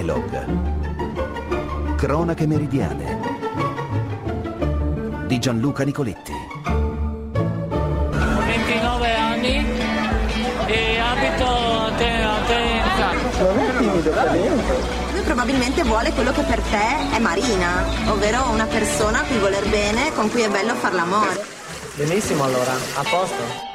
Elog. Cronache meridiane di Gianluca Nicoletti. Ho 29 anni e abito a Tenza. Non è timido per niente. Lui probabilmente vuole quello che per te è Marina, ovvero una persona a cui voler bene, con cui è bello far l'amore. Benissimo allora, a posto.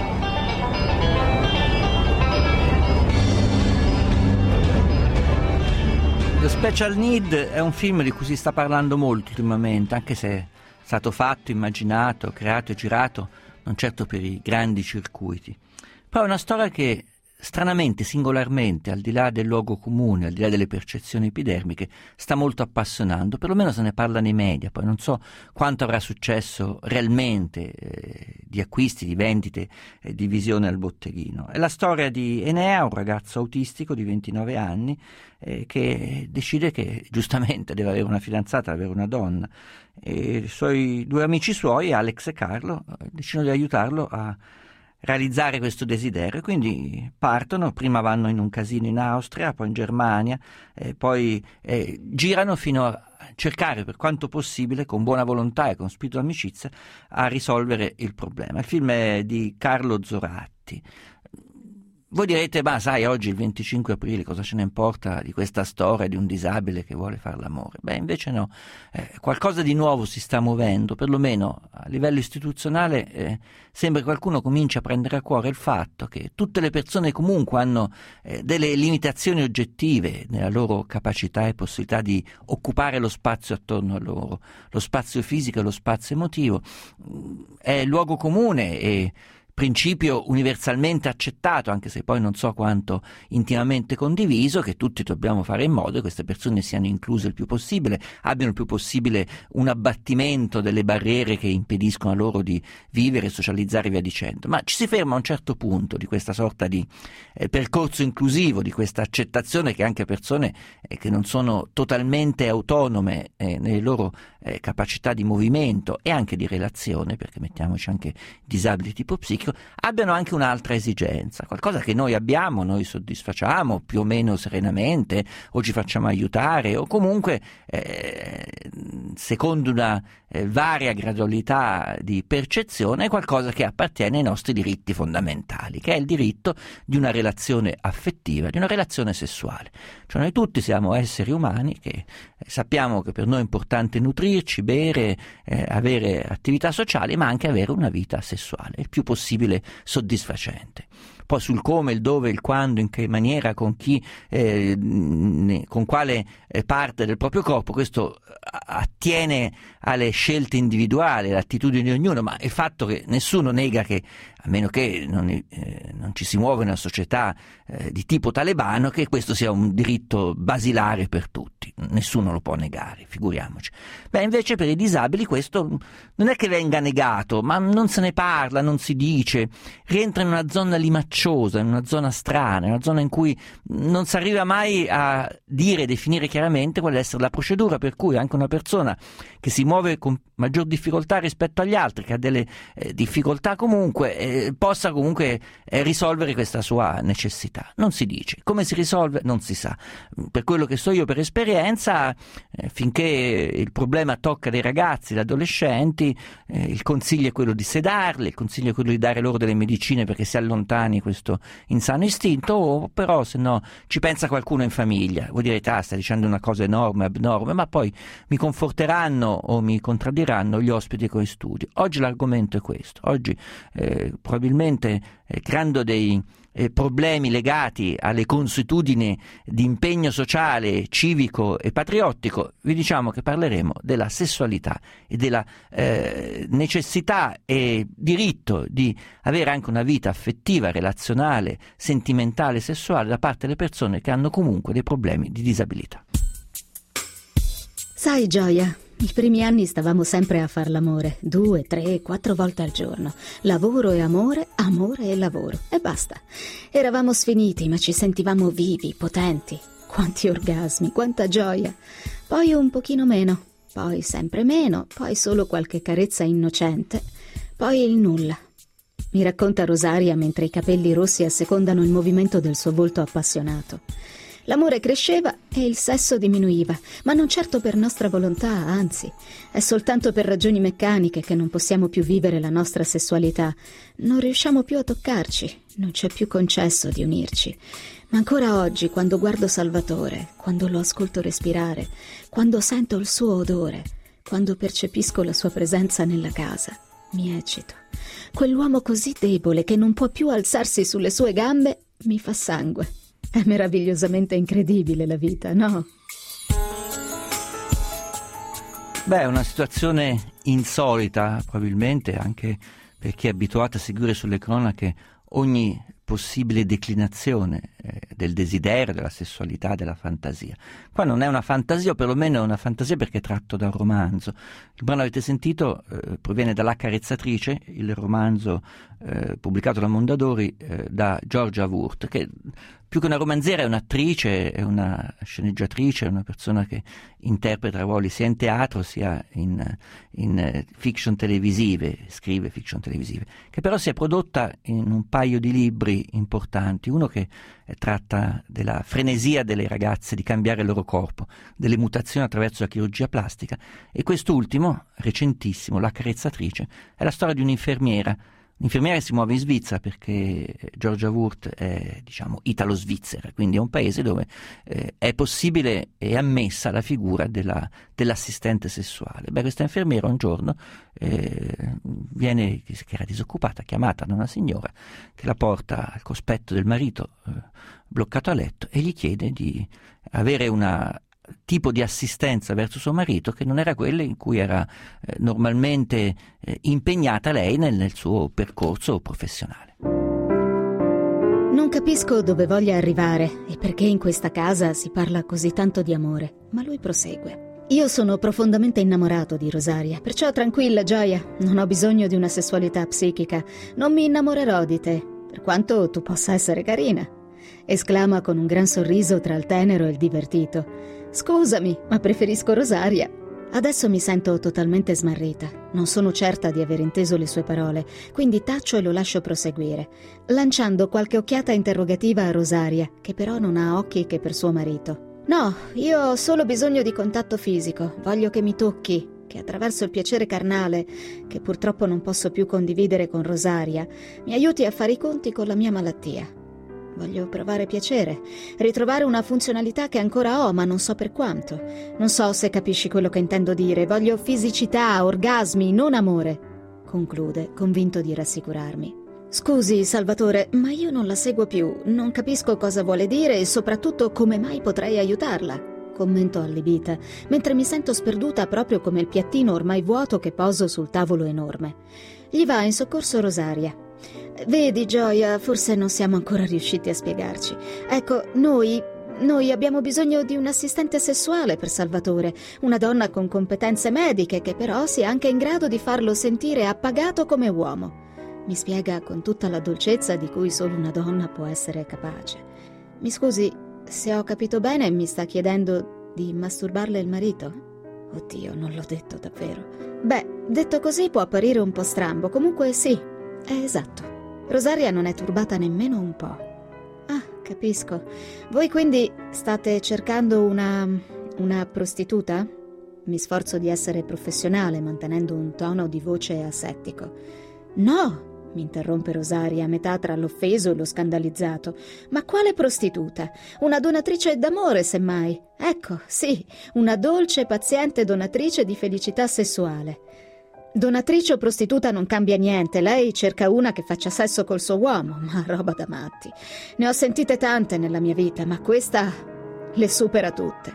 The Special Need è un film di cui si sta parlando molto ultimamente, anche se è stato fatto, immaginato, creato e girato non certo per i grandi circuiti. Poi è una storia che stranamente, singolarmente, al di là del luogo comune, al di là delle percezioni epidermiche, sta molto appassionando, perlomeno se ne parla nei media. Poi non so quanto avrà successo realmente di acquisti, di vendite, di visione al botteghino. È la storia di Enea, un ragazzo autistico di 29 anni che decide che giustamente deve avere una fidanzata, deve avere una donna, e i suoi due amici suoi, Alex e Carlo, decidono di aiutarlo a realizzare questo desiderio. Quindi partono, prima vanno in un casino in Austria, poi in Germania, poi girano fino a cercare per quanto possibile, con buona volontà e con spirito d'amicizia, a risolvere il problema. Il film è di Carlo Zoratti. Voi direte, ma sai, oggi il 25 aprile cosa ce ne importa di questa storia di un disabile che vuole fare l'amore? Beh, invece no, qualcosa di nuovo si sta muovendo, perlomeno a livello istituzionale sembra che qualcuno cominci a prendere a cuore il fatto che tutte le persone comunque hanno delle limitazioni oggettive nella loro capacità e possibilità di occupare lo spazio attorno a loro, lo spazio fisico e lo spazio emotivo. È luogo comune e principio universalmente accettato, anche se poi non so quanto intimamente condiviso, che tutti dobbiamo fare in modo che queste persone siano incluse il più possibile, abbiano il più possibile un abbattimento delle barriere che impediscono loro di vivere, socializzare e via dicendo. Ma ci si ferma a un certo punto di questa sorta di percorso inclusivo, di questa accettazione che anche persone che non sono totalmente autonome nelle loro capacità di movimento e anche di relazione, perché mettiamoci anche disabili tipo psichico, abbiano anche un'altra esigenza, qualcosa che noi abbiamo, noi soddisfacciamo più o meno serenamente, o ci facciamo aiutare, o comunque secondo una varia gradualità di percezione, è qualcosa che appartiene ai nostri diritti fondamentali, che è il diritto di una relazione affettiva, di una relazione sessuale. Cioè noi tutti siamo esseri umani che sappiamo che per noi è importante nutrirci, bere, avere attività sociali, ma anche avere una vita sessuale il più possibile soddisfacente. Poi sul come, il dove, il quando, in che maniera, con chi, con quale parte del proprio corpo, questo attiene alle scelte individuali, alle attitudini di ognuno, ma il fatto che nessuno nega che, a meno che non ci si muove in una società di tipo talebano, che questo sia un diritto basilare per tutti, nessuno lo può negare, figuriamoci. Beh, invece per i disabili questo non è che venga negato, ma non se ne parla, non si dice, rientra in una zona limacciosa, in una zona strana, in una zona in cui non si arriva mai a dire, definire chiaramente qual è essere la procedura per cui anche una persona che si muove con maggior difficoltà rispetto agli altri, che ha delle difficoltà comunque, possa comunque risolvere questa sua necessità. Non si dice. Come si risolve? Non si sa. Per quello che so io per esperienza, finché il problema tocca dei ragazzi, degli adolescenti, il consiglio è quello di sedarli, il consiglio è quello di dare loro delle medicine perché si allontani questo insano istinto, o però se no ci pensa qualcuno in famiglia. Voi direte, stai dicendo una cosa enorme, abnorme, ma poi mi conforteranno o mi contraddiranno gli ospiti con i studi. Oggi l'argomento è questo. Oggi probabilmente creando dei problemi legati alle consuetudini di impegno sociale, civico e patriottico, vi diciamo che parleremo della sessualità e della necessità e diritto di avere anche una vita affettiva, relazionale, sentimentale, sessuale da parte delle persone che hanno comunque dei problemi di disabilità. Sai, Gioia, i primi anni stavamo sempre a far l'amore, 2, 3, 4 volte al giorno. Lavoro e amore, amore e lavoro. E basta. Eravamo sfiniti, ma ci sentivamo vivi, potenti. Quanti orgasmi, quanta gioia. Poi un pochino meno, poi sempre meno, poi solo qualche carezza innocente, poi il nulla. Mi racconta Rosaria mentre i capelli rossi assecondano il movimento del suo volto appassionato. L'amore cresceva e il sesso diminuiva, ma non certo per nostra volontà, anzi, è soltanto per ragioni meccaniche che non possiamo più vivere la nostra sessualità. Non riusciamo più a toccarci, non c'è più concesso di unirci. Ma ancora oggi, quando guardo Salvatore, quando lo ascolto respirare, quando sento il suo odore, quando percepisco la sua presenza nella casa, mi eccito. Quell'uomo così debole che non può più alzarsi sulle sue gambe mi fa sangue. È meravigliosamente incredibile la vita, no? Beh, è una situazione insolita, probabilmente, anche per chi è abituato a seguire sulle cronache ogni possibile declinazione del desiderio, della sessualità, della fantasia. Qua non è una fantasia, o perlomeno è una fantasia perché è tratto da un romanzo. Il brano avete sentito proviene da La carezzatrice, il romanzo pubblicato da Mondadori da Georgia Wurth, che più che una romanziera è un'attrice, è una sceneggiatrice, è una persona che interpreta ruoli sia in teatro sia in fiction televisive, scrive fiction televisive, che però si è prodotta in un paio di libri importanti, uno che tratta della frenesia delle ragazze di cambiare il loro corpo, delle mutazioni attraverso la chirurgia plastica, e quest'ultimo, recentissimo, La carezzatrice, è la storia di un'infermiera. L'infermiera si muove in Svizzera perché Georgia Wurth è, diciamo, italo-svizzera, quindi è un paese dove è possibile e ammessa la figura dell'assistente sessuale. Beh, questa infermiera un giorno viene, che era disoccupata, chiamata da una signora che la porta al cospetto del marito bloccato a letto e gli chiede di avere una tipo di assistenza verso suo marito che non era quella in cui era normalmente impegnata lei nel suo percorso professionale. Non capisco dove voglia arrivare e perché in questa casa si parla così tanto di amore, ma lui prosegue. Io sono profondamente innamorato di Rosaria, perciò tranquilla, Gioia, non ho bisogno di una sessualità psichica, non mi innamorerò di te, per quanto tu possa essere carina, esclama con un gran sorriso tra il tenero e il divertito. Scusami, ma preferisco Rosaria. Adesso mi sento totalmente smarrita. Non sono certa di aver inteso le sue parole, quindi taccio e lo lascio proseguire, lanciando qualche occhiata interrogativa a Rosaria, che però non ha occhi che per suo marito. No, io ho solo bisogno di contatto fisico. Voglio che mi tocchi, che attraverso il piacere carnale, che purtroppo non posso più condividere con Rosaria, mi aiuti a fare i conti con la mia malattia. Voglio provare piacere, ritrovare una funzionalità che ancora ho, ma non so per quanto. Non so se capisci quello che intendo dire. Voglio fisicità, orgasmi, non amore. Conclude, convinto di rassicurarmi. Scusi, Salvatore, ma io non la seguo più. Non capisco cosa vuole dire e soprattutto come mai potrei aiutarla. Commento allibita, mentre mi sento sperduta proprio come il piattino ormai vuoto che poso sul tavolo enorme. Gli va in soccorso Rosaria. Vedi, Gioia, forse non siamo ancora riusciti a spiegarci. Ecco, noi abbiamo bisogno di un assistente sessuale per Salvatore, una donna con competenze mediche che però sia anche in grado di farlo sentire appagato come uomo. Mi spiega con tutta la dolcezza di cui solo una donna può essere capace. Mi scusi, se ho capito bene, mi sta chiedendo di masturbarle il marito? Oddio, non l'ho detto davvero. Beh, detto così può apparire un po' strambo, comunque sì, è esatto. Rosaria non è turbata nemmeno un po'. Ah, capisco. Voi quindi state cercando una prostituta? Mi sforzo di essere professionale, mantenendo un tono di voce asettico. No, mi interrompe Rosaria, a metà tra l'offeso e lo scandalizzato. Ma quale prostituta? Una donatrice d'amore, semmai. Ecco, sì, una dolce e paziente donatrice di felicità sessuale. Donatrice o prostituta non cambia niente, lei cerca una che faccia sesso col suo uomo, ma roba da matti. Ne ho sentite tante nella mia vita, ma questa le supera tutte.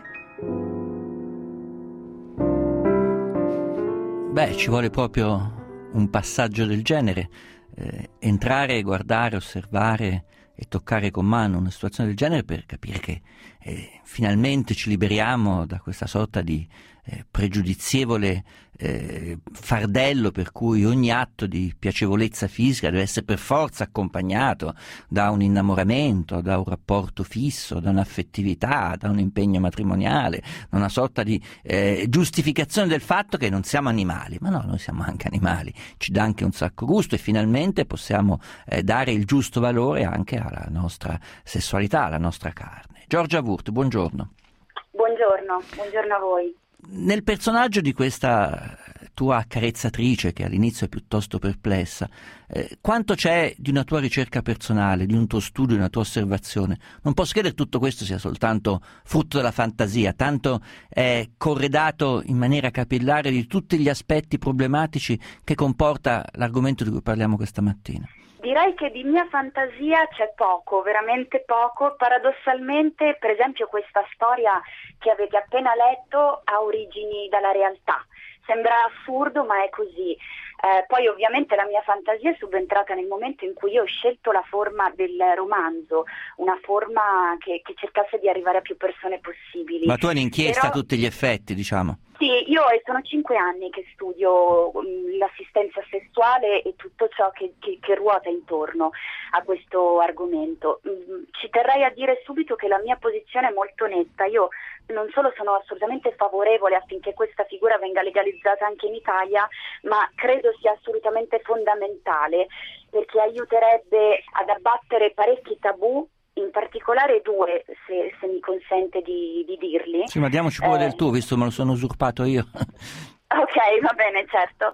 Beh, ci vuole proprio un passaggio del genere, entrare, guardare, osservare e toccare con mano una situazione del genere per capire che finalmente ci liberiamo da questa sorta di pregiudizievole fardello per cui ogni atto di piacevolezza fisica deve essere per forza accompagnato da un innamoramento, da un rapporto fisso, da un'affettività, da un impegno matrimoniale, da una sorta di giustificazione del fatto che non siamo animali. Ma no, noi siamo anche animali, ci dà anche un sacco gusto e finalmente possiamo dare il giusto valore anche alla nostra sessualità, alla nostra carne. Giorgia Wurth, buongiorno. Buongiorno a voi. Nel personaggio di questa tua accarezzatrice, che all'inizio è piuttosto perplessa, quanto c'è di una tua ricerca personale, di un tuo studio, di una tua osservazione? Non posso credere che tutto questo sia soltanto frutto della fantasia, tanto è corredato in maniera capillare di tutti gli aspetti problematici che comporta l'argomento di cui parliamo questa mattina. Direi che di mia fantasia c'è poco, veramente poco. Paradossalmente, per esempio, questa storia che avete appena letto ha origini dalla realtà. Sembra assurdo, ma è così. Poi ovviamente la mia fantasia è subentrata nel momento in cui io ho scelto la forma del romanzo, una forma che cercasse di arrivare a più persone possibili. Ma tu hai un'inchiesta a tutti gli effetti, diciamo. Sì, io sono 5 anni che studio l'assistenza sessuale e tutto ciò che ruota intorno a questo argomento. Ci terrei a dire subito che la mia posizione è molto netta. Io non solo sono assolutamente favorevole affinché questa figura venga legalizzata anche in Italia, ma credo sia assolutamente fondamentale, perché aiuterebbe ad abbattere parecchi tabù, in particolare 2, se mi consente di dirli. Sì, ma diamoci pure del tuo, visto me lo sono usurpato io. Ok, va bene, certo.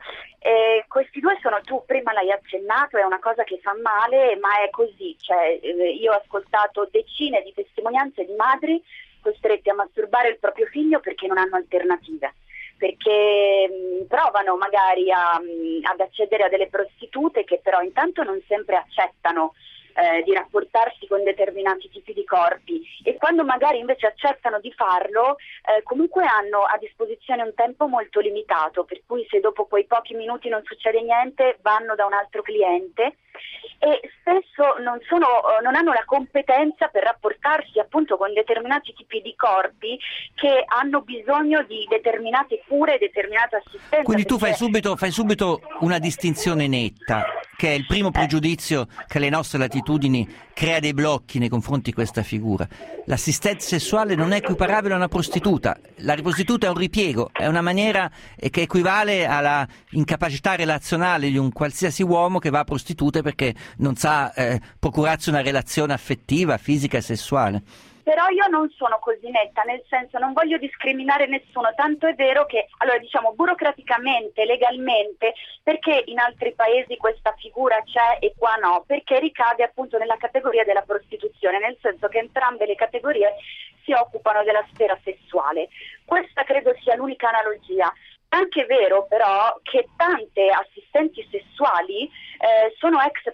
Questi 2 sono, tu prima l'hai accennato, è una cosa che fa male, ma è così. Cioè, io ho ascoltato decine di testimonianze di madri costrette a masturbare il proprio figlio perché non hanno alternative, perché provano magari ad accedere a delle prostitute che però intanto non sempre accettano di rapportarsi con determinati tipi di corpi, e quando magari invece accettano di farlo comunque hanno a disposizione un tempo molto limitato, per cui se dopo quei pochi minuti non succede niente vanno da un altro cliente, e spesso non hanno la competenza per rapportarsi appunto con determinati tipi di corpi che hanno bisogno di determinate cure, determinata assistenza. Quindi tu fai subito una distinzione netta, che è il primo pregiudizio che alle nostre latitudini crea dei blocchi nei confronti di questa figura. L'assistenza sessuale non è equiparabile a una prostituta. La prostituta è un ripiego, è una maniera che equivale alla incapacità relazionale di un qualsiasi uomo che va a prostitute perché non sa procurarsi una relazione affettiva, fisica e sessuale. Però io non sono così netta, nel senso non voglio discriminare nessuno, tanto è vero che, allora diciamo burocraticamente, legalmente, perché in altri paesi questa figura c'è e qua no? Perché ricade appunto nella categoria della prostituzione, nel senso che entrambe le categorie si occupano della sfera sessuale. Questa credo sia l'unica analogia. È anche vero però che tante assistenti sessuali sono ex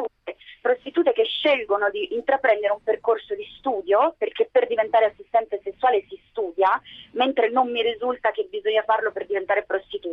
prostitute che scelgono di intraprendere un percorso di studio, perché per diventare assistente sessuale si studia, mentre non mi risulta che bisogna farlo per diventare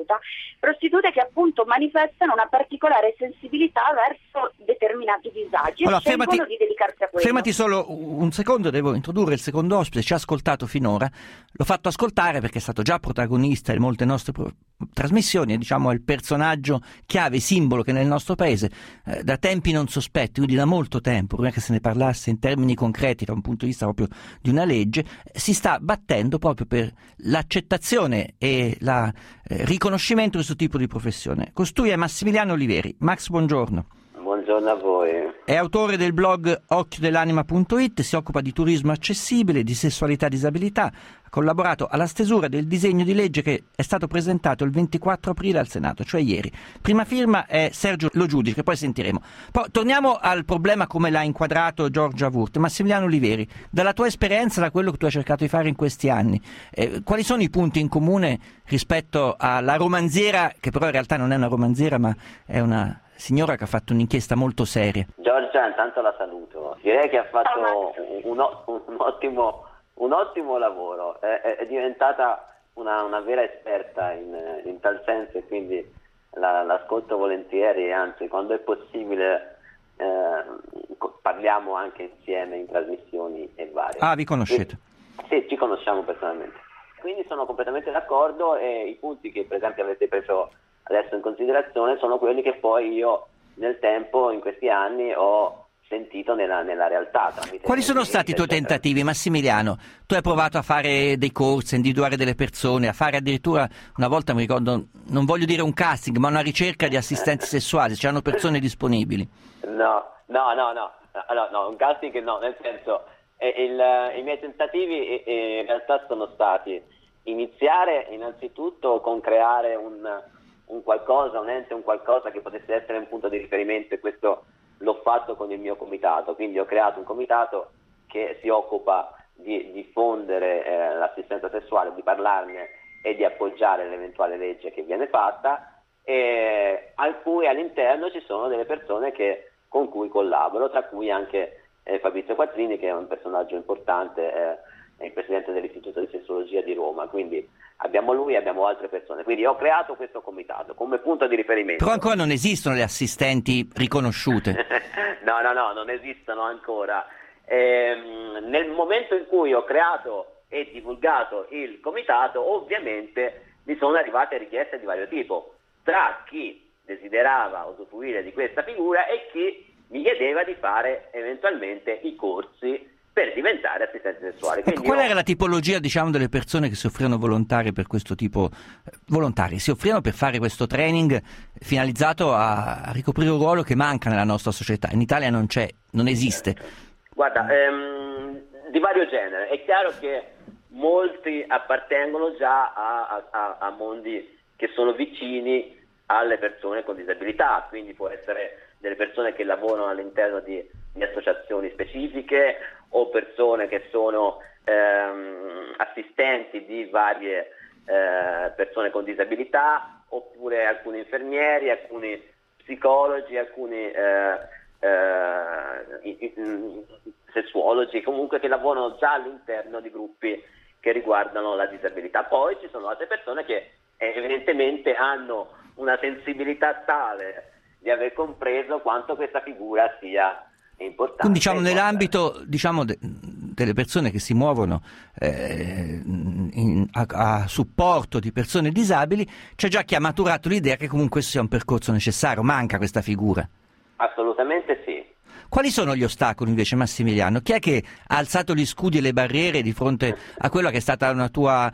prostitute che appunto manifestano una particolare sensibilità verso determinati disagi, allora, e scelgono di dedicarsi a quello. Fermati solo un secondo, devo introdurre il secondo ospite, ci ha ascoltato finora, l'ho fatto ascoltare perché è stato già protagonista in molte nostre trasmissioni, diciamo è il personaggio chiave, simbolo che nel nostro paese da tempi non sospetti, quindi da molto tempo, prima che se ne parlasse in termini concreti da un punto di vista proprio di una legge, si sta battendo proprio per l'accettazione e il riconoscimento di questo tipo di professione. Costui è Massimiliano Oliveri. Max, buongiorno. Buongiorno a voi. È autore del blog occhiodellanima.it, si occupa di turismo accessibile, di sessualità e disabilità, ha collaborato alla stesura del disegno di legge che è stato presentato il 24 aprile al Senato, cioè ieri. Prima firma è Sergio Lo Giudice, che poi sentiremo. Poi torniamo al problema come l'ha inquadrato Giorgia Wurth. Massimiliano Oliveri, dalla tua esperienza, da quello che tu hai cercato di fare in questi anni, quali sono i punti in comune rispetto alla romanziera, che però in realtà non è una romanziera ma è una signora che ha fatto un'inchiesta molto seria? Giorgia, intanto la saluto. Direi che ha fatto un ottimo lavoro. È diventata una vera esperta in tal senso, e quindi l'ascolto volentieri, anzi quando è possibile parliamo anche insieme in trasmissioni e varie. Ah, vi conoscete? Sì, ci conosciamo personalmente. Quindi sono completamente d'accordo, e i punti che per esempio avete preso adesso in considerazione sono quelli che poi io nel tempo, in questi anni, ho sentito nella realtà. Quali sono stati i tuoi tentativi, Massimiliano? Tu hai provato a fare dei corsi, a individuare delle persone, a fare addirittura, una volta mi ricordo, non voglio dire un casting, ma una ricerca di assistenti sessuali, se c'erano persone disponibili? No, allora, no, un casting no, nel senso I miei tentativi in realtà sono stati iniziare innanzitutto con creare un qualcosa, un ente, un qualcosa che potesse essere un punto di riferimento, e questo l'ho fatto con il mio comitato. Quindi ho creato un comitato che si occupa di diffondere l'assistenza sessuale, di parlarne e di appoggiare l'eventuale legge che viene fatta, e al cui all'interno ci sono delle persone con cui collaboro, tra cui anche Fabrizio Quattrini, che è un personaggio importante, è il presidente dell'Istituto di Sessuologia di Roma. Quindi abbiamo lui e abbiamo altre persone. Quindi ho creato questo comitato come punto di riferimento. Però ancora non esistono le assistenti riconosciute. No, non esistono ancora. Nel momento in cui ho creato e divulgato il comitato, ovviamente mi sono arrivate richieste di vario tipo, tra chi desiderava usufruire di questa figura e chi mi chiedeva di fare eventualmente i corsi per diventare assistente sessuale. Ecco, qual era la tipologia, diciamo, delle persone che si offrivano volontarie per questo tipo? Volontari si offrivano per fare questo training finalizzato a ricoprire un ruolo che manca nella nostra società. In Italia non c'è, non esiste. Guarda, di vario genere. È chiaro che molti appartengono già a mondi che sono vicini alle persone con disabilità, quindi può essere delle persone che lavorano all'interno di associazioni specifiche, o persone che sono assistenti di varie persone con disabilità, oppure alcuni infermieri, alcuni psicologi, alcuni sessuologi, comunque che lavorano già all'interno di gruppi che riguardano la disabilità. Poi ci sono altre persone che evidentemente hanno una sensibilità tale di aver compreso quanto questa figura sia importante. Quindi diciamo nell'ambito delle persone che si muovono a supporto di persone disabili, c'è già chi ha maturato l'idea che comunque sia un percorso necessario, manca questa figura. Assolutamente sì. Quali sono gli ostacoli invece, Massimiliano? Chi è che ha alzato gli scudi e le barriere di fronte a quella che è stata una tua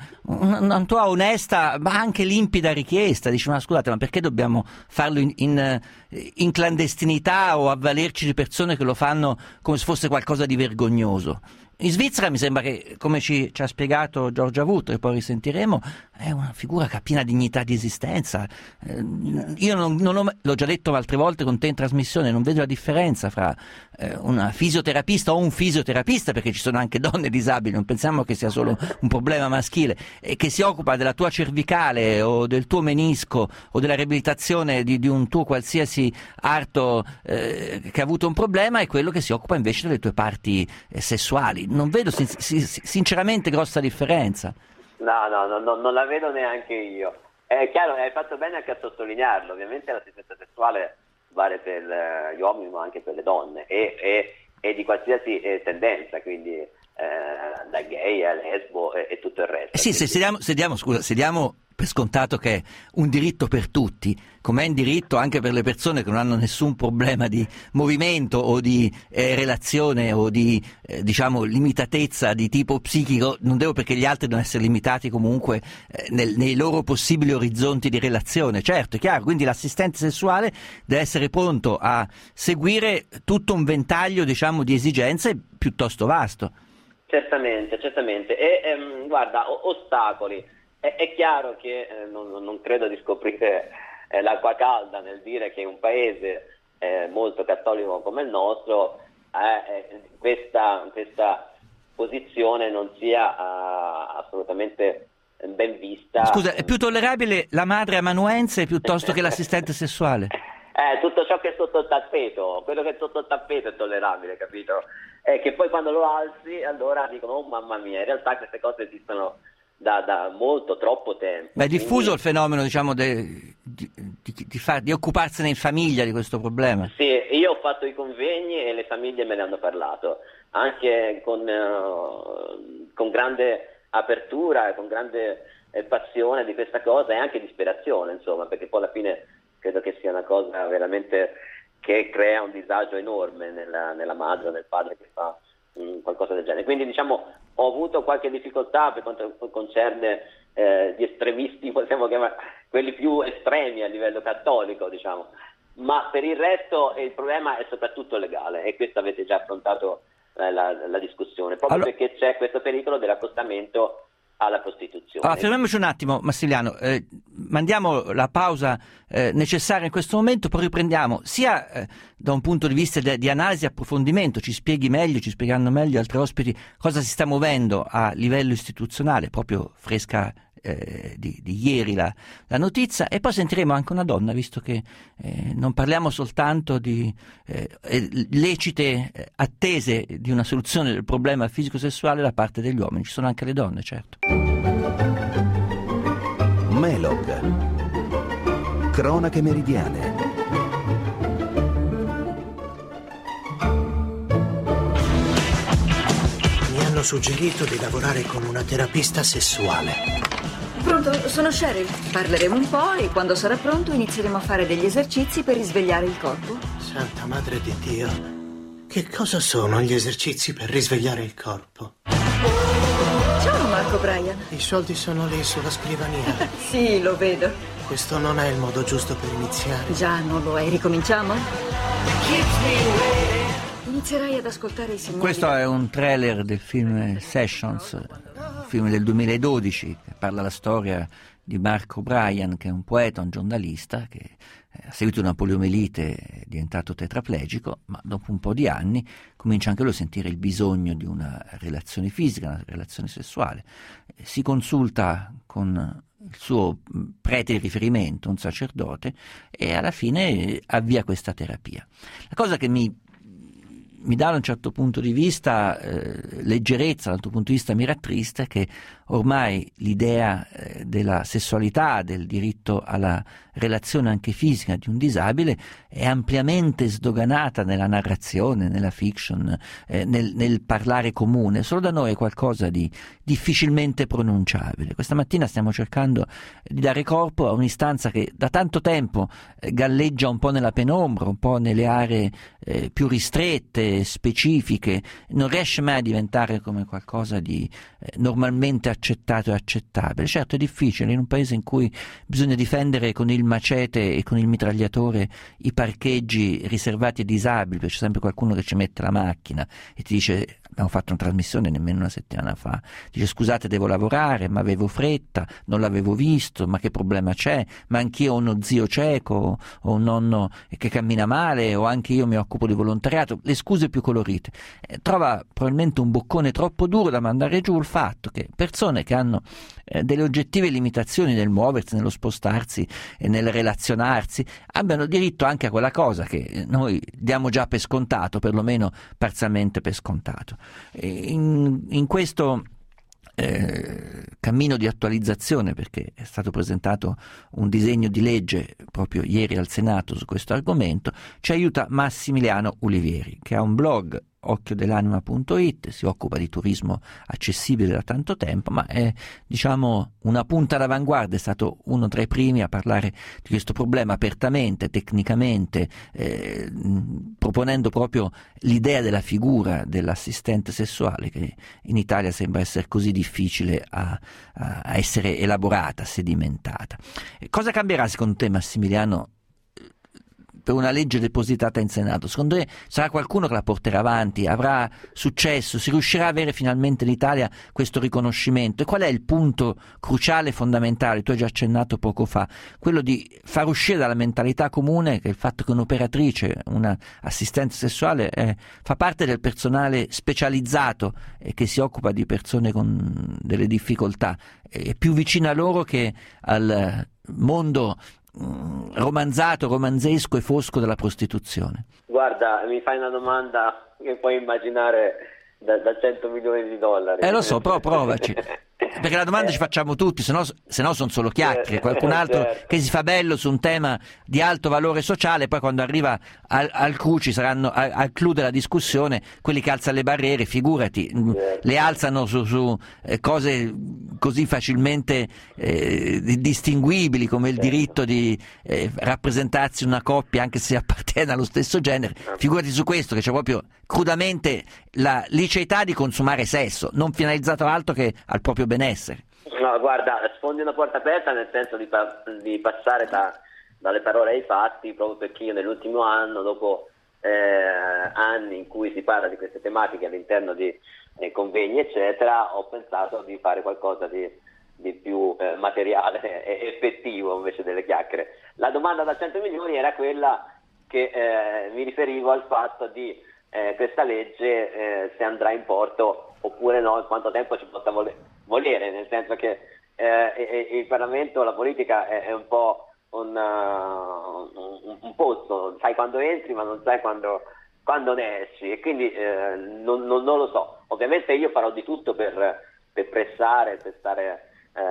onesta ma anche limpida richiesta? Dici, ma scusate, ma perché dobbiamo farlo in clandestinità o avvalerci di persone che lo fanno come se fosse qualcosa di vergognoso? In Svizzera mi sembra che, come ci ha spiegato Giorgia Vuto, e poi risentiremo, è una figura che ha piena dignità di esistenza. Io l'ho già detto altre volte con te in trasmissione, non vedo la differenza fra una fisioterapista o un fisioterapista, perché ci sono anche donne disabili, non pensiamo che sia solo un problema maschile, e che si occupa della tua cervicale o del tuo menisco o della riabilitazione di un tuo qualsiasi arto che ha avuto un problema, è quello che si occupa invece delle tue parti sessuali. Non vedo sinceramente grossa differenza. No, non la vedo neanche io. È chiaro, hai fatto bene anche a sottolinearlo. Ovviamente l'assistenza sessuale vale per gli uomini ma anche per le donne e di qualsiasi tendenza, quindi da gay a lesbo e tutto il resto. Sì, quindi... se diamo per scontato che è un diritto per tutti, come è un diritto anche per le persone che non hanno nessun problema di movimento o di relazione o di limitatezza di tipo psichico, non devo, perché gli altri devono essere limitati comunque nei loro possibili orizzonti di relazione. Certo, è chiaro, quindi l'assistente sessuale deve essere pronto a seguire tutto un ventaglio di esigenze piuttosto vasto. Certamente. E guarda, ostacoli. È chiaro che non credo di scoprire l'acqua calda nel dire che un paese molto cattolico come il nostro questa posizione non sia assolutamente ben vista. Scusa, è più tollerabile la madre amanuense piuttosto che l'assistente sessuale? Tutto ciò che è sotto il tappeto, quello che è sotto il tappeto è tollerabile, capito? Che poi quando lo alzi allora dicono oh mamma mia, in realtà queste cose esistono da molto, troppo tempo. Ma è diffuso il fenomeno, di occuparsene in famiglia di questo problema? Sì, io ho fatto i convegni e le famiglie me ne hanno parlato, anche con grande apertura e con grande passione di questa cosa e anche disperazione, insomma, perché poi alla fine credo che sia una cosa veramente che crea un disagio enorme nella madre o nel padre che fa qualcosa del genere. Quindi ho avuto qualche difficoltà per quanto concerne gli estremisti, possiamo chiamare quelli più estremi a livello cattolico, ma per il resto il problema è soprattutto legale, e questo avete già affrontato la discussione, proprio perché c'è questo pericolo dell'accostamento alla prostituzione. Allora, fermiamoci un attimo, Massimiliano, mandiamo la pausa necessaria in questo momento, poi riprendiamo sia da un punto di vista di analisi e approfondimento, ci spiegheranno meglio altri ospiti cosa si sta muovendo a livello istituzionale, proprio fresca di ieri la notizia, e poi sentiremo anche una donna, visto che non parliamo soltanto di lecite attese di una soluzione del problema fisico-sessuale da parte degli uomini, ci sono anche le donne, certo. Melog. Cronache meridiane. Mi hanno suggerito di lavorare con una terapista sessuale. Pronto, sono Cheryl. Parleremo un po' e quando sarà pronto inizieremo a fare degli esercizi per risvegliare il corpo. Santa Madre di Dio, che cosa sono gli esercizi per risvegliare il corpo? Ciao Marco Brian. I soldi sono lì sulla scrivania. Sì, lo vedo. Questo non è il modo giusto per iniziare. Già, non lo è. Ricominciamo? Inizierai ad ascoltare i segnali. Questo è un trailer del film Sessions, film del 2012, che parla la storia di Marco Brian, che è un poeta, un giornalista, che a seguito di una poliomielite è diventato tetraplegico, ma dopo un po' di anni comincia anche lui a sentire il bisogno di una relazione fisica, una relazione sessuale. Si consulta con il suo prete di riferimento, un sacerdote, e alla fine avvia questa terapia. La cosa che mi dà da un certo punto di vista leggerezza, dal punto di vista miratrista, è che ormai l'idea della sessualità, del diritto alla relazione anche fisica di un disabile è ampiamente sdoganata nella narrazione, nella fiction, nel parlare comune. Solo da noi è qualcosa di difficilmente pronunciabile. Questa mattina stiamo cercando di dare corpo a un'istanza che da tanto tempo galleggia un po' nella penombra, un po' nelle aree più ristrette, specifiche, non riesce mai a diventare come qualcosa di normalmente accettato e accettabile. Certo, è difficile in un paese in cui bisogna difendere con il macete e con il mitragliatore i parcheggi riservati ai disabili, perché c'è sempre qualcuno che ci mette la macchina e ti dice: abbiamo fatto una trasmissione nemmeno una settimana fa, dice: scusate, devo lavorare, ma avevo fretta, non l'avevo visto, ma che problema c'è? Ma anch'io ho uno zio cieco, o un nonno che cammina male, o anche io mi occupo di volontariato, le scuse più colorite. Trova probabilmente un boccone troppo duro da mandare giù il fatto che persone che hanno delle oggettive limitazioni nel muoversi, nello spostarsi e nel relazionarsi abbiano diritto anche a quella cosa che noi diamo già per scontato, perlomeno parzialmente per scontato. In questo cammino di attualizzazione, perché è stato presentato un disegno di legge proprio ieri al Senato su questo argomento, ci aiuta Massimiliano Ulivieri, che ha un blog, occhiodelanima.it, si occupa di turismo accessibile da tanto tempo, ma è, diciamo, una punta d'avanguardia, è stato uno tra i primi a parlare di questo problema apertamente, tecnicamente, proponendo proprio l'idea della figura dell'assistente sessuale, che in Italia sembra essere così difficile a essere elaborata, sedimentata. Cosa cambierà secondo te, Massimiliano, per una legge depositata in Senato? Secondo te sarà qualcuno che la porterà avanti, avrà successo, si riuscirà a avere finalmente in Italia questo riconoscimento? E qual è il punto cruciale e fondamentale? Tu hai già accennato poco fa, quello di far uscire dalla mentalità comune che il fatto che un'operatrice, una assistente sessuale fa parte del personale specializzato e che si occupa di persone con delle difficoltà, è più vicina a loro che al mondo romanzato, romanzesco e fosco della prostituzione. Guarda, mi fai una domanda che puoi immaginare da 100 milioni di dollari. Lo so, però provaci. Perché la domanda ci facciamo tutti, se no sono solo chiacchiere. Qualcun altro che si fa bello su un tema di alto valore sociale, poi quando arriva al clou ci saranno al clou della discussione quelli che alzano le barriere, figurati, le alzano su cose così facilmente distinguibili come il diritto di rappresentarsi una coppia anche se appartiene allo stesso genere. Figurati su questo, che c'è proprio crudamente la liceità di consumare sesso, non finalizzato a altro che al proprio benessere. No, guarda, sfondi una porta aperta, nel senso di passare dalle parole ai fatti, proprio perché io nell'ultimo anno, dopo anni in cui si parla di queste tematiche all'interno di convegni eccetera, ho pensato di fare qualcosa di più materiale e effettivo invece delle chiacchiere. La domanda da 100 milioni era quella che mi riferivo al fatto di questa legge se andrà in porto oppure no, in quanto tempo ci possa volere, nel senso che il Parlamento, la politica è un po' un pozzo, sai quando entri ma non sai quando ne esci, e quindi non lo so. Ovviamente io farò di tutto per pressare, per stare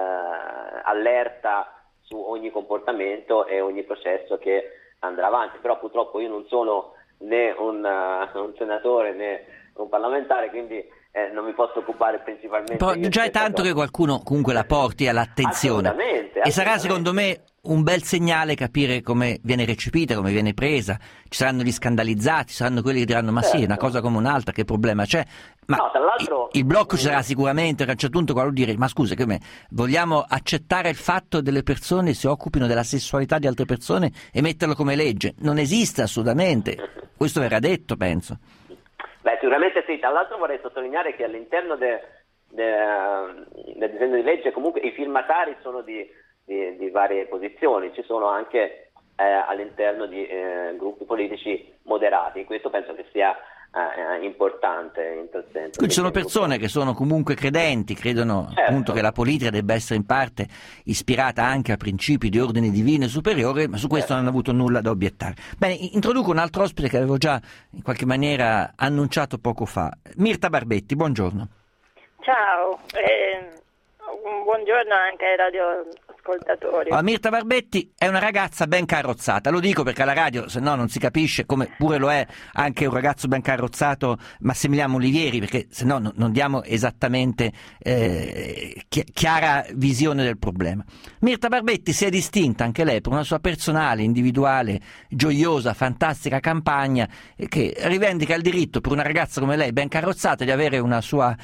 allerta su ogni comportamento e ogni processo che andrà avanti, però purtroppo io non sono né un senatore né un parlamentare, quindi non mi posso occupare principalmente. Però già è tanto che qualcuno comunque la porti all'attenzione. Assolutamente. E sarà secondo me un bel segnale capire come viene recepita, come viene presa. Ci saranno gli scandalizzati, ci saranno quelli che diranno ma sì, è una cosa come un'altra, che problema c'è? Ma no, tra l'altro, il blocco ci sarà sicuramente, a un certo punto quello dire ma scusa, come vogliamo accettare il fatto che delle persone si occupino della sessualità di altre persone e metterlo come legge? Non esiste assolutamente, questo verrà detto, penso. Beh, sicuramente sì. Tra l'altro vorrei sottolineare che all'interno del disegno di legge comunque i firmatari sono di varie posizioni, ci sono anche all'interno di gruppi politici moderati, questo penso che sia importante in tal senso. Qui ci sono persone che sono comunque credenti, credono appunto che la politica debba essere in parte ispirata anche a principi di ordine divino e superiore, ma su questo non hanno avuto nulla da obiettare. Bene, introduco un altro ospite che avevo già in qualche maniera annunciato poco fa, Mirta Barbetti, buongiorno. Ciao, buongiorno anche ai radioascoltatori. Allora, Mirta Barbetti è una ragazza ben carrozzata, lo dico perché alla radio se no non si capisce, come pure lo è anche un ragazzo ben carrozzato Massimiliano Olivieri, perché se no non diamo esattamente chiara visione del problema. Mirta Barbetti si è distinta anche lei per una sua personale, individuale, gioiosa, fantastica campagna che rivendica il diritto per una ragazza come lei ben carrozzata di avere una sua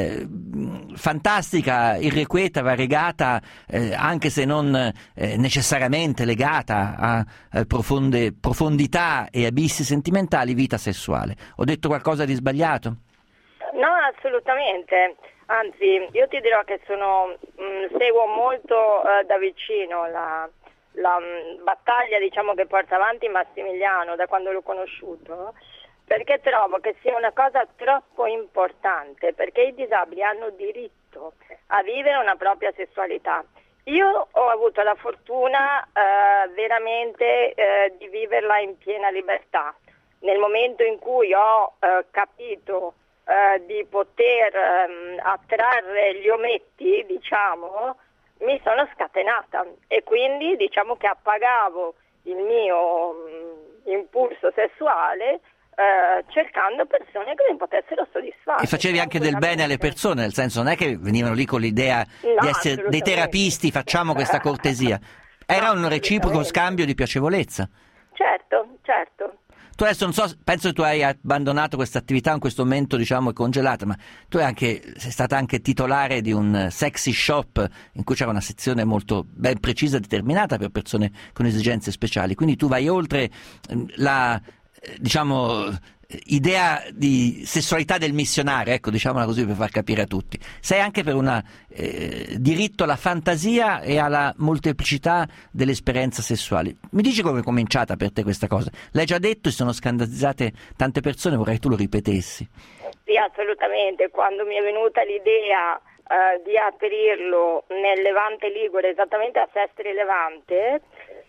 fantastica, irrequieta, variegata, anche se non necessariamente legata a profondità e abissi sentimentali, vita sessuale. Ho detto qualcosa di sbagliato? No, assolutamente. Anzi, io ti dirò che seguo molto da vicino la battaglia, diciamo, che porta avanti Massimiliano da quando l'ho conosciuto, perché trovo che sia una cosa troppo importante, perché i disabili hanno diritto a vivere una propria sessualità. Io ho avuto la fortuna veramente di viverla in piena libertà. Nel momento in cui ho capito di poter attrarre gli ometti, diciamo, mi sono scatenata e quindi diciamo che appagavo il mio impulso sessuale cercando persone che mi potessero soddisfare. E facevi anche del bene alle persone, nel senso non è che venivano lì con l'idea di essere dei terapisti, facciamo questa cortesia. Era un reciproco scambio di piacevolezza. Certo. Tu adesso non so, penso che tu hai abbandonato questa attività in questo momento, diciamo, è congelata, ma tu sei stata anche titolare di un sexy shop in cui c'era una sezione molto ben precisa e determinata per persone con esigenze speciali, quindi tu vai oltre la, diciamo, idea di sessualità del missionario, ecco, diciamola così per far capire a tutti. Sei anche per un diritto alla fantasia e alla molteplicità delle esperienze sessuali. Mi dici come è cominciata per te questa cosa? L'hai già detto, si sono scandalizzate tante persone, vorrei che tu lo ripetessi. Sì, assolutamente. Quando mi è venuta l'idea di aprirlo nel Levante Ligure, esattamente a Sestri Levante,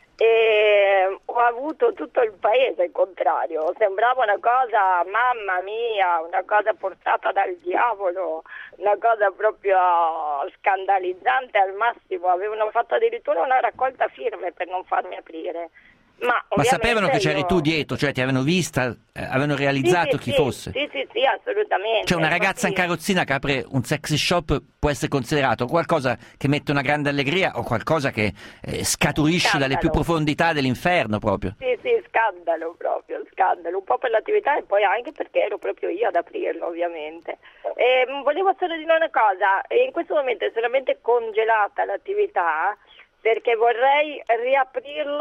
e ho avuto tutto il paese al contrario, sembrava una cosa, mamma mia, una cosa portata dal diavolo, una cosa proprio scandalizzante al massimo. Avevano fatto addirittura una raccolta firme per non farmi aprire. Ma sapevano che c'eri tu dietro, cioè ti avevano vista, avevano realizzato chi fosse? Sì, assolutamente. Cioè una ragazza in carrozzina che apre un sexy shop può essere considerato qualcosa che mette una grande allegria o qualcosa che scaturisce dalle più profondità dell'inferno proprio? Sì, scandalo, un po' per l'attività e poi anche perché ero proprio io ad aprirlo, ovviamente. Volevo solo dire una cosa, in questo momento è solamente congelata l'attività perché vorrei riaprirlo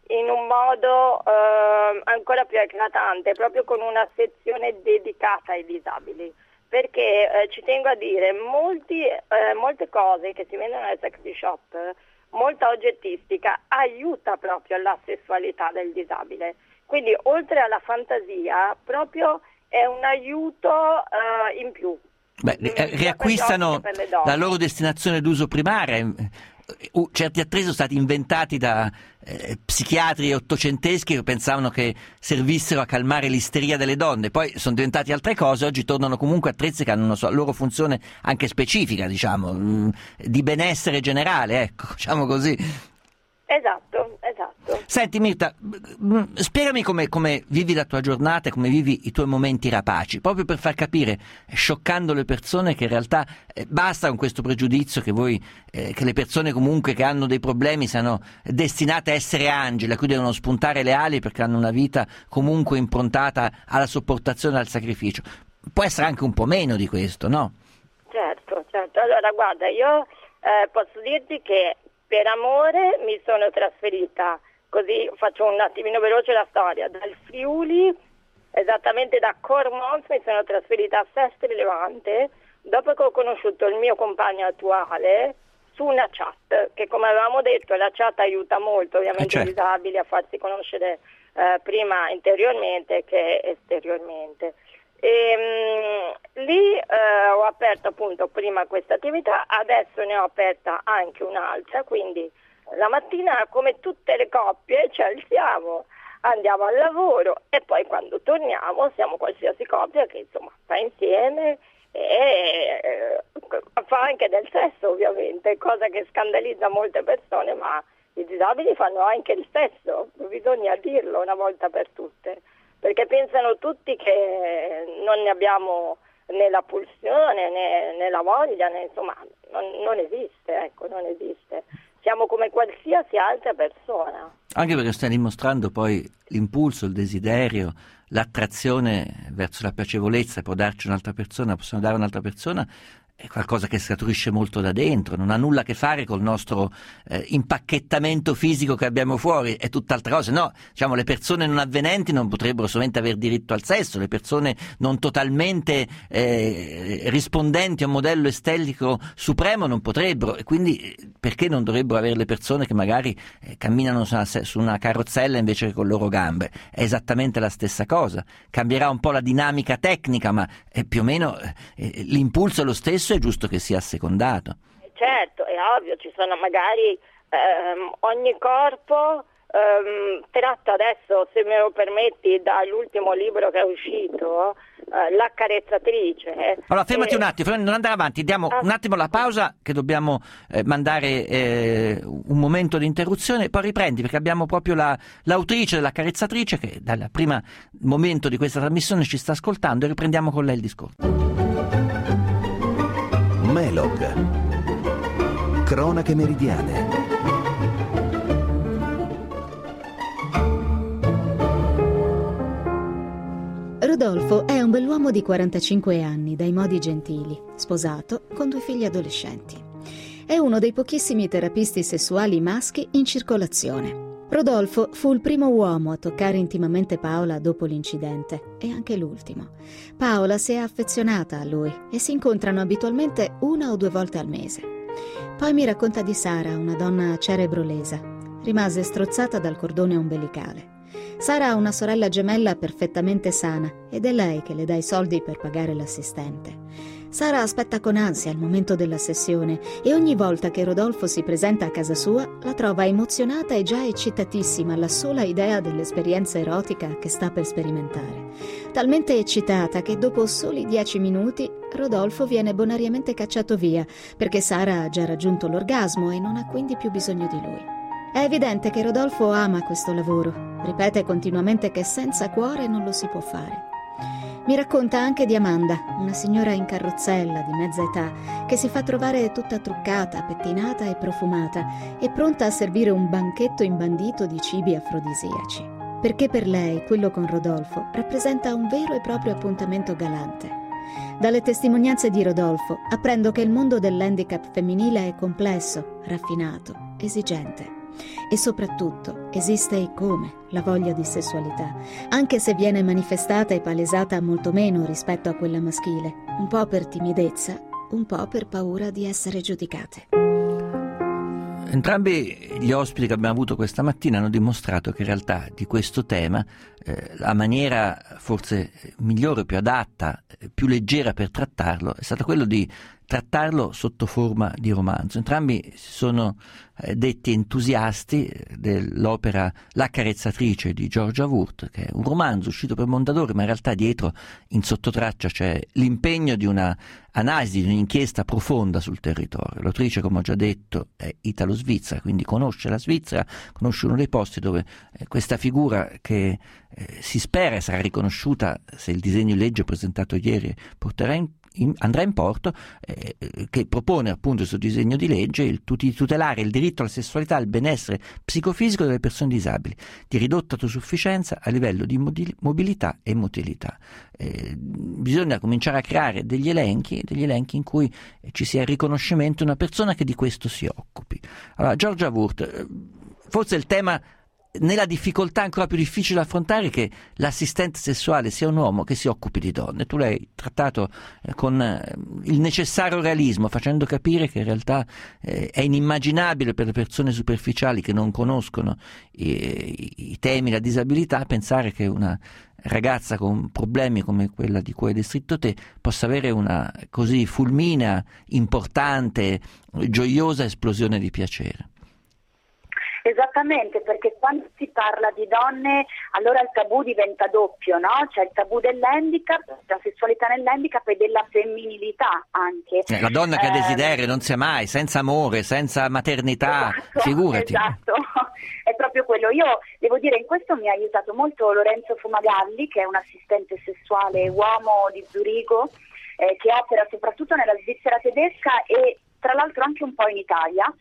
in un modo ancora più eclatante, proprio con una sezione dedicata ai disabili, perché ci tengo a dire, molte cose che si vendono ai sex shop, molta oggettistica aiuta proprio alla sessualità del disabile, quindi oltre alla fantasia proprio è un aiuto in più. Riacquistano la loro destinazione d'uso primaria. Certi attrezzi sono stati inventati da psichiatri ottocenteschi che pensavano che servissero a calmare l'isteria delle donne, poi sono diventati altre cose, oggi tornano comunque attrezzi che hanno una loro funzione anche specifica, diciamo, di benessere generale, ecco, diciamo così. Esatto. Senti Mirta, spiegami come vivi la tua giornata e come vivi i tuoi momenti rapaci, proprio per far capire, scioccando le persone, che in realtà basta con questo pregiudizio che che le persone comunque che hanno dei problemi siano destinate a essere angeli, a cui devono spuntare le ali perché hanno una vita comunque improntata alla sopportazione e al sacrificio. Può essere anche un po' meno di questo, no? Certo. Allora guarda, io posso dirti che per amore mi sono trasferita, così faccio un attimino veloce la storia, dal Friuli, esattamente da Cormons, mi sono trasferita a Sestri Levante, dopo che ho conosciuto il mio compagno attuale su una chat, che come avevamo detto la chat aiuta molto ovviamente i disabili a farsi conoscere prima interiormente che esteriormente. E lì ho aperto appunto prima questa attività, adesso ne ho aperta anche un'altra, quindi la mattina come tutte le coppie ci alziamo, andiamo al lavoro e poi quando torniamo siamo qualsiasi coppia che insomma sta insieme e fa anche del sesso ovviamente, cosa che scandalizza molte persone, ma i disabili fanno anche il sesso, bisogna dirlo una volta per tutte. Perché pensano tutti che non ne abbiamo né la pulsione né la voglia, insomma, non esiste, ecco, non esiste. Siamo come qualsiasi altra persona. Anche perché stai dimostrando poi l'impulso, il desiderio, l'attrazione verso la piacevolezza, può darci un'altra persona, possiamo dare un'altra persona, è qualcosa che scaturisce molto da dentro, non ha nulla a che fare col nostro impacchettamento fisico che abbiamo fuori, è tutt'altra cosa. No, diciamo, le persone non avvenenti non potrebbero solamente avere diritto al sesso, le persone non totalmente rispondenti a un modello estetico supremo non potrebbero, e quindi perché non dovrebbero avere le persone che magari camminano su una carrozzella invece che con le loro gambe? È esattamente la stessa cosa, cambierà un po' la dinamica tecnica, ma più o meno l'impulso è lo stesso, è giusto che sia assecondato. Certo, è ovvio, ci sono magari ogni corpo tratto adesso, se me lo permetti, dall'ultimo libro che è uscito, L'accarezzatrice. Allora fermati un attimo, non andare avanti, diamo un attimo la pausa che dobbiamo mandare un momento di interruzione, poi riprendi perché abbiamo proprio l'autrice dell'Accarezzatrice che dal primo momento di questa trasmissione ci sta ascoltando e riprendiamo con lei il discorso. Melog. Cronache meridiane. Rodolfo è un bell'uomo di 45 anni, dai modi gentili, sposato, con 2 figli adolescenti. È uno dei pochissimi terapisti sessuali maschi in circolazione. Rodolfo fu il primo uomo a toccare intimamente Paola dopo l'incidente e anche l'ultimo. Paola si è affezionata a lui e si incontrano abitualmente 1 o 2 volte al mese. Poi mi racconta di Sara, una donna cerebrolesa. Rimase strozzata dal cordone ombelicale. Sara ha una sorella gemella perfettamente sana ed è lei che le dà i soldi per pagare l'assistente. Sara aspetta con ansia il momento della sessione e ogni volta che Rodolfo si presenta a casa sua la trova emozionata e già eccitatissima alla sola idea dell'esperienza erotica che sta per sperimentare. Talmente eccitata che dopo soli 10 minuti Rodolfo viene bonariamente cacciato via perché Sara ha già raggiunto l'orgasmo e non ha quindi più bisogno di lui. È evidente che Rodolfo ama questo lavoro. Ripete continuamente che senza cuore non lo si può fare. Mi racconta anche di Amanda, una signora in carrozzella di mezza età che si fa trovare tutta truccata, pettinata e profumata e pronta a servire un banchetto imbandito di cibi afrodisiaci. Perché per lei quello con Rodolfo rappresenta un vero e proprio appuntamento galante. Dalle testimonianze di Rodolfo apprendo che il mondo dell'handicap femminile è complesso, raffinato, esigente. E soprattutto esiste e come la voglia di sessualità, anche se viene manifestata e palesata molto meno rispetto a quella maschile, un po' per timidezza, un po' per paura di essere giudicate. Entrambi gli ospiti che abbiamo avuto questa mattina hanno dimostrato che in realtà di questo tema la maniera forse migliore, più adatta, più leggera per trattarlo è stata quello di trattarlo sotto forma di romanzo. Entrambi si sono detti entusiasti dell'opera La carezzatrice di Georgia Wurth, che è un romanzo uscito per Mondadori, ma in realtà dietro, in sottotraccia, c'è l'impegno di una analisi, di un'inchiesta profonda sul territorio. L'autrice, come ho già detto, è italo-svizzera, quindi conosce la Svizzera, conosce uno dei posti dove questa figura che si spera sarà riconosciuta se il disegno di legge presentato ieri andrà in porto, che propone appunto questo disegno di legge di tutelare il diritto alla sessualità e al benessere psicofisico delle persone disabili di ridotta autosufficienza a livello di mobilità e motilità. Bisogna cominciare a creare degli elenchi in cui ci sia il riconoscimento di una persona che di questo si occupi. Allora, Georgia Wurth, forse il tema nella difficoltà ancora più difficile da affrontare, che l'assistente sessuale sia un uomo che si occupi di donne. Tu l'hai trattato con il necessario realismo, facendo capire che in realtà è inimmaginabile per le persone superficiali che non conoscono i temi, la disabilità, pensare che una ragazza con problemi come quella di cui hai descritto te possa avere una così fulminea, importante, gioiosa esplosione di piacere. Esattamente, perché quando si parla di donne allora il tabù diventa doppio, no? C'è il tabù dell'handicap, della sessualità nell'handicap e della femminilità anche. La donna che ha desiderio non sia mai, senza amore, senza maternità, esatto, figurati. Esatto, è proprio quello. Io devo dire, in questo mi ha aiutato molto Lorenzo Fumagalli, che è un assistente sessuale uomo di Zurigo, che opera soprattutto nella Svizzera tedesca e tra l'altro anche un po' in Italia.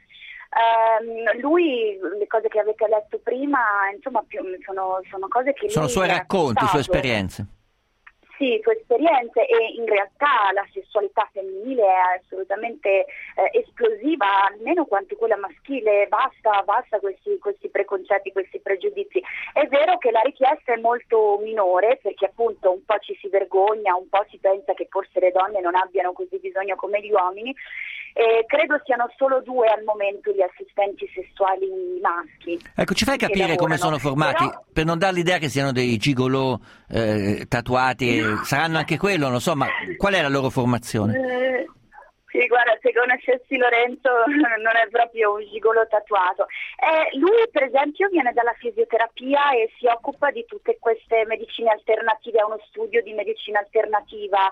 Lui, le cose che avete letto prima, insomma, sono cose che sono suoi racconti, sue esperienze. Sì, sue esperienze, e in realtà la sessualità femminile è assolutamente esplosiva, almeno quanto quella maschile. Basta questi preconcetti, questi pregiudizi. È vero che la richiesta è molto minore, perché appunto un po' ci si vergogna, un po' si pensa che forse le donne non abbiano così bisogno come gli uomini. Credo siano solo 2 al momento gli assistenti sessuali maschi. Ecco, ci fai capire come sono formati? Però, per non dare l'idea che siano dei gigolò tatuati, saranno anche quello, non so, ma qual è la loro formazione? Sì, guarda, se conoscessi Lorenzo non è proprio un gigolo tatuato. Lui, per esempio, viene dalla fisioterapia e si occupa di tutte queste medicine alternative, ha uno studio di medicina alternativa.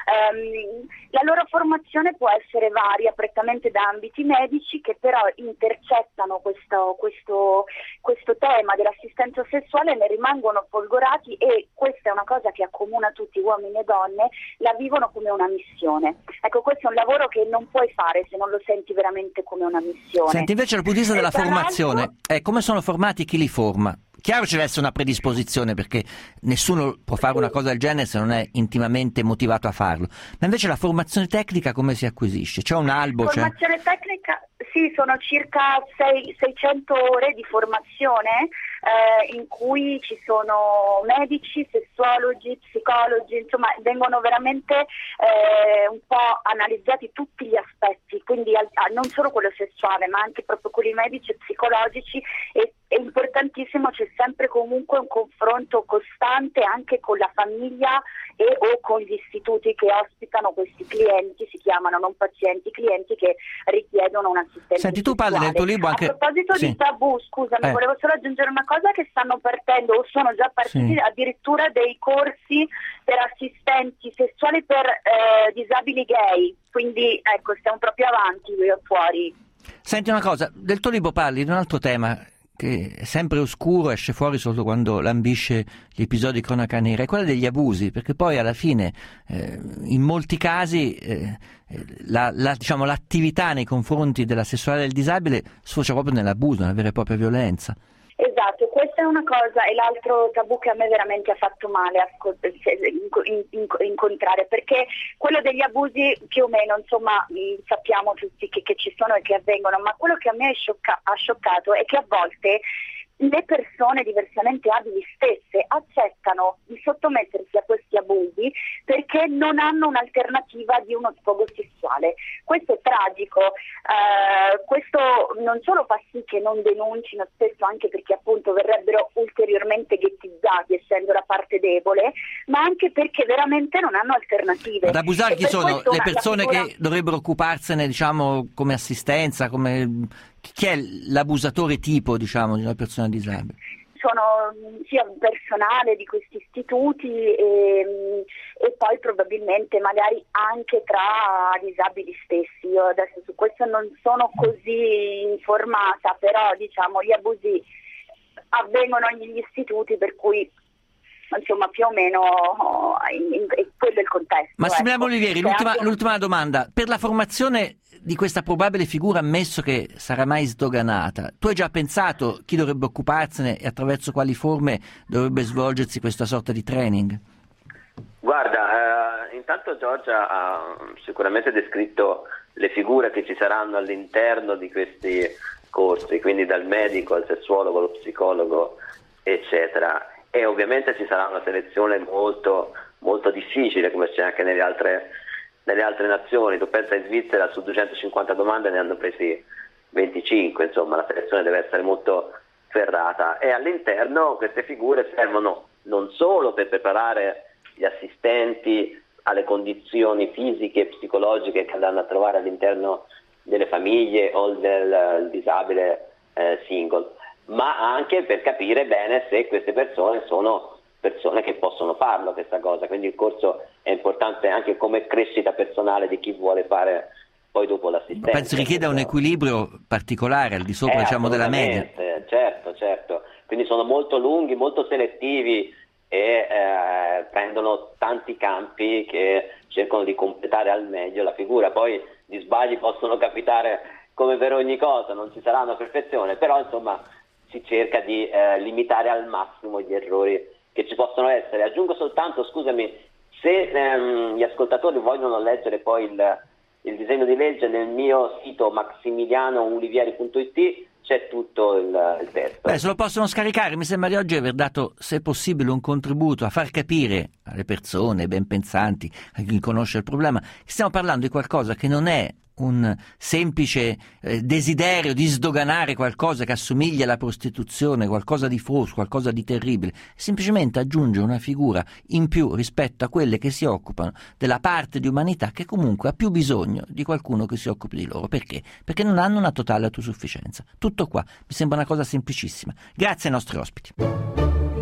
La loro formazione può essere varia, prettamente da ambiti medici, che però intercettano questo tema dell'assistenza sessuale e ne rimangono folgorati, e questa è una cosa che accomuna tutti, uomini e donne, la vivono come una missione. Ecco, questo è un lavoro che non puoi fare se non lo senti veramente come una missione. Senti, invece dal punto di vista della formazione, come sono formati, chi li forma? Chiaro, ci deve essere una predisposizione, perché nessuno può fare una cosa del genere se non è intimamente motivato a farlo, ma invece la formazione tecnica come si acquisisce? C'è un albo? Formazione tecnica, sì, sono circa 600 ore di formazione, in cui ci sono medici, sessuologi, psicologi, insomma vengono veramente un po' analizzati tutti gli aspetti, quindi non solo quello sessuale ma anche proprio quelli medici e psicologici, e è importantissimo, c'è sempre comunque un confronto costante anche con la famiglia o con gli istituti che ospitano questi clienti, si chiamano non pazienti, clienti che richiedono un'assistenza. Senti, tu parli nel tuo libro anche... A proposito di tabù, scusami, volevo solo aggiungere una cosa, che stanno partendo o sono già partiti addirittura dei corsi per assistenti sessuali per disabili gay, quindi ecco, stiamo proprio avanti fuori. Senti una cosa, del tuo libro parli di un altro tema che è sempre oscuro, esce fuori solo quando lambisce gli episodi di cronaca nera, è quella degli abusi, perché poi alla fine in molti casi l'attività nei confronti della sessualità del disabile sfocia proprio nell'abuso, nella vera e propria violenza. Esatto, questa è una cosa, e l'altro tabù che a me veramente ha fatto male incontrare, perché quello degli abusi più o meno, insomma, sappiamo tutti che ci sono e che avvengono, ma quello che a me ha scioccato è che a volte le persone diversamente abili stesse accettano di sottomettersi a questi abusi perché non hanno un'alternativa di uno sfogo sessuale. Questo è tragico, questo non solo fa sì che non denuncino spesso, anche perché appunto verrebbero ulteriormente ghettizzati essendo la parte debole, ma anche perché veramente non hanno alternative. Ad abusare chi sono? Le persone che dovrebbero occuparsene, diciamo, come assistenza, come... Chi è l'abusatore tipo, diciamo, di una persona disabile? Sono sia personale di questi istituti e poi probabilmente magari anche tra disabili stessi. Io adesso su questo non sono così informata, però diciamo gli abusi avvengono negli istituti, per cui insomma più o meno quello è il contesto. Massimiliano ecco. Olivieri, l'ultima domanda. Per la formazione di questa probabile figura, ammesso che sarà mai sdoganata, tu hai già pensato chi dovrebbe occuparsene e attraverso quali forme dovrebbe svolgersi questa sorta di training? Guarda, intanto Giorgia ha sicuramente descritto le figure che ci saranno all'interno di questi corsi, quindi dal medico al sessuologo, allo psicologo, eccetera, e ovviamente ci sarà una selezione molto, molto difficile, come c'è anche nelle altre nazioni. Tu pensa, in Svizzera su 250 domande ne hanno presi 25, insomma la selezione deve essere molto ferrata, e all'interno queste figure servono non solo per preparare gli assistenti alle condizioni fisiche e psicologiche che andranno a trovare all'interno delle famiglie o del disabile single, ma anche per capire bene se queste persone sono persone che possono farlo questa cosa. Quindi il corso è importante anche come crescita personale di chi vuole fare poi dopo l'assistenza. Penso richieda un equilibrio particolare al di sopra, diciamo, della media. Certo, quindi sono molto lunghi, molto selettivi e prendono tanti campi che cercano di completare al meglio la figura. Poi gli sbagli possono capitare come per ogni cosa, non ci sarà una perfezione, però insomma si cerca di limitare al massimo gli errori che ci possono essere. Aggiungo soltanto, scusami, se gli ascoltatori vogliono leggere poi il disegno di legge, nel mio sito maximilianoulivieri.it c'è tutto il testo. Se lo possono scaricare. Mi sembra di oggi aver dato, se possibile, un contributo a far capire alle persone ben pensanti, a chi conosce il problema, che stiamo parlando di qualcosa che non è un semplice desiderio di sdoganare qualcosa che assomiglia alla prostituzione, qualcosa di fosco, qualcosa di terribile, semplicemente aggiunge una figura in più rispetto a quelle che si occupano della parte di umanità che comunque ha più bisogno di qualcuno che si occupi di loro. Perché? Perché non hanno una totale autosufficienza. Tutto qua, mi sembra una cosa semplicissima. Grazie ai nostri ospiti.